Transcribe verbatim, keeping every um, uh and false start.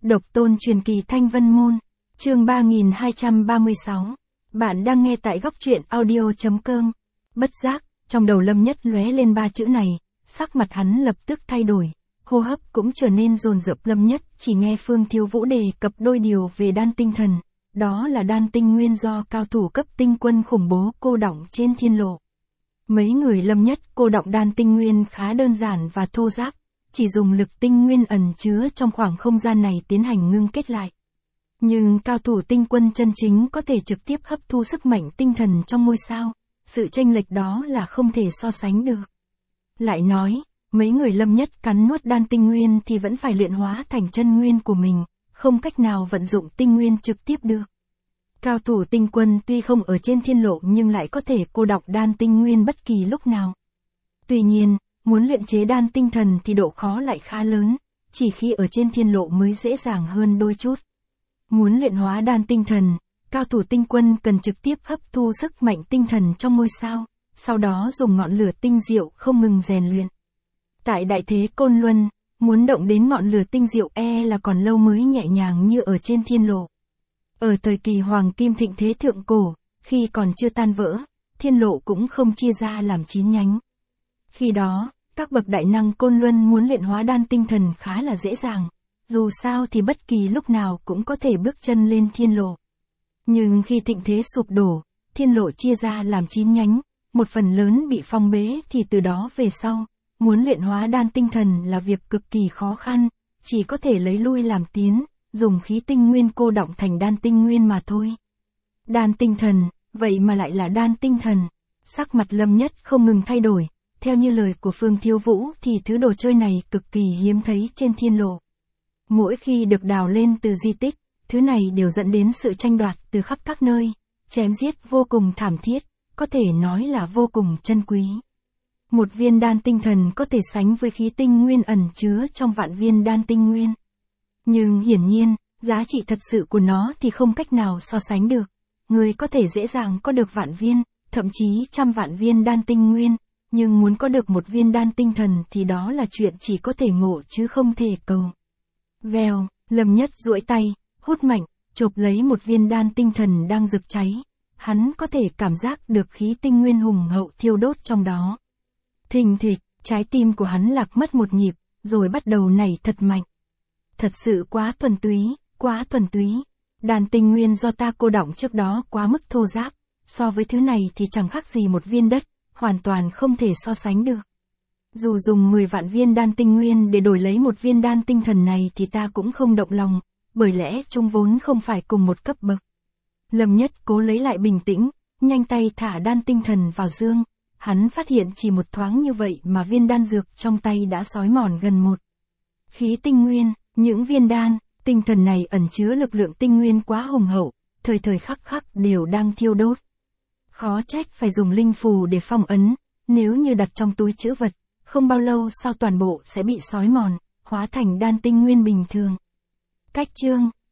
Độc tôn truyền kỳ Thanh Vân Môn, chương ba nghìn hai trăm ba mươi sáu. Bạn đang nghe tại góc truyện audio.com. Bất giác, trong đầu Lâm Nhất lóe lên ba chữ này, sắc mặt hắn lập tức thay đổi, hô hấp cũng trở nên dồn dập. Lâm Nhất chỉ nghe Phương Thiếu Vũ đề cập đôi điều về đan tinh thần, đó là đan tinh nguyên do cao thủ cấp tinh quân khủng bố cô đọng trên thiên lộ. Mấy người Lâm Nhất cô đọng đan tinh nguyên khá đơn giản và thô ráp, chỉ dùng lực tinh nguyên ẩn chứa trong khoảng không gian này tiến hành ngưng kết lại. Nhưng cao thủ tinh quân chân chính có thể trực tiếp hấp thu sức mạnh tinh thần trong ngôi sao, sự chênh lệch đó là không thể so sánh được. Lại nói, mấy người Lâm Nhất cắn nuốt đan tinh nguyên thì vẫn phải luyện hóa thành chân nguyên của mình, không cách nào vận dụng tinh nguyên trực tiếp được. Cao thủ tinh quân tuy không ở trên thiên lộ nhưng lại có thể cô đọng đan tinh nguyên bất kỳ lúc nào. Tuy nhiên, muốn luyện chế đan tinh thần thì độ khó lại khá lớn, chỉ khi ở trên thiên lộ mới dễ dàng hơn đôi chút. Muốn luyện hóa đan tinh thần, cao thủ tinh quân cần trực tiếp hấp thu sức mạnh tinh thần trong ngôi sao, sau đó dùng ngọn lửa tinh diệu không ngừng rèn luyện. Tại đại thế Côn Luân, muốn động đến ngọn lửa tinh diệu e là còn lâu mới nhẹ nhàng như ở trên thiên lộ. Ở thời kỳ hoàng kim thịnh thế thượng cổ, khi còn chưa tan vỡ, thiên lộ cũng không chia ra làm chín nhánh. Khi đó, các bậc đại năng Côn Luân muốn luyện hóa đan tinh thần khá là dễ dàng, dù sao thì bất kỳ lúc nào cũng có thể bước chân lên thiên lộ. Nhưng khi thịnh thế sụp đổ, thiên lộ chia ra làm chín nhánh, một phần lớn bị phong bế thì từ đó về sau, muốn luyện hóa đan tinh thần là việc cực kỳ khó khăn, chỉ có thể lấy lui làm tiến, dùng khí tinh nguyên cô đọng thành đan tinh nguyên mà thôi. Đan tinh thần, vậy mà lại là đan tinh thần. Sắc mặt Lâm Nhất không ngừng thay đổi, theo như lời của Phương Thiếu Vũ thì thứ đồ chơi này cực kỳ hiếm thấy trên thiên lộ. Mỗi khi được đào lên từ di tích, thứ này đều dẫn đến sự tranh đoạt từ khắp các nơi, chém giết vô cùng thảm thiết, có thể nói là vô cùng chân quý. Một viên đan tinh thần có thể sánh với khí tinh nguyên ẩn chứa trong vạn viên đan tinh nguyên. Nhưng hiển nhiên, giá trị thật sự của nó thì không cách nào so sánh được. Người có thể dễ dàng có được vạn viên, thậm chí trăm vạn viên đan tinh nguyên, nhưng muốn có được một viên đan tinh thần thì đó là chuyện chỉ có thể ngộ chứ không thể cầu. Vèo, Lâm Nhất duỗi tay, hút mạnh, chộp lấy một viên đan tinh thần đang rực cháy. Hắn có thể cảm giác được khí tinh nguyên hùng hậu thiêu đốt trong đó. Thình thịch, trái tim của hắn lạc mất một nhịp, rồi bắt đầu nảy thật mạnh. Thật sự quá thuần túy, quá thuần túy. Đan tinh nguyên do ta cô đọng trước đó quá mức thô ráp, so với thứ này thì chẳng khác gì một viên đất, hoàn toàn không thể so sánh được. Dù dùng mười vạn viên đan tinh nguyên để đổi lấy một viên đan tinh thần này thì ta cũng không động lòng, bởi lẽ chúng vốn không phải cùng một cấp bậc. Lâm Nhất cố lấy lại bình tĩnh, nhanh tay thả đan tinh thần vào dương. Hắn phát hiện chỉ một thoáng như vậy mà viên đan dược trong tay đã xói mòn gần một. Khí tinh nguyên, những viên đan, tinh thần này ẩn chứa lực lượng tinh nguyên quá hùng hậu, thời thời khắc khắc đều đang thiêu đốt. Khó trách phải dùng linh phù để phong ấn, nếu như đặt trong túi trữ vật, không bao lâu sau toàn bộ sẽ bị xói mòn, hóa thành đan tinh nguyên bình thường. Cách chương,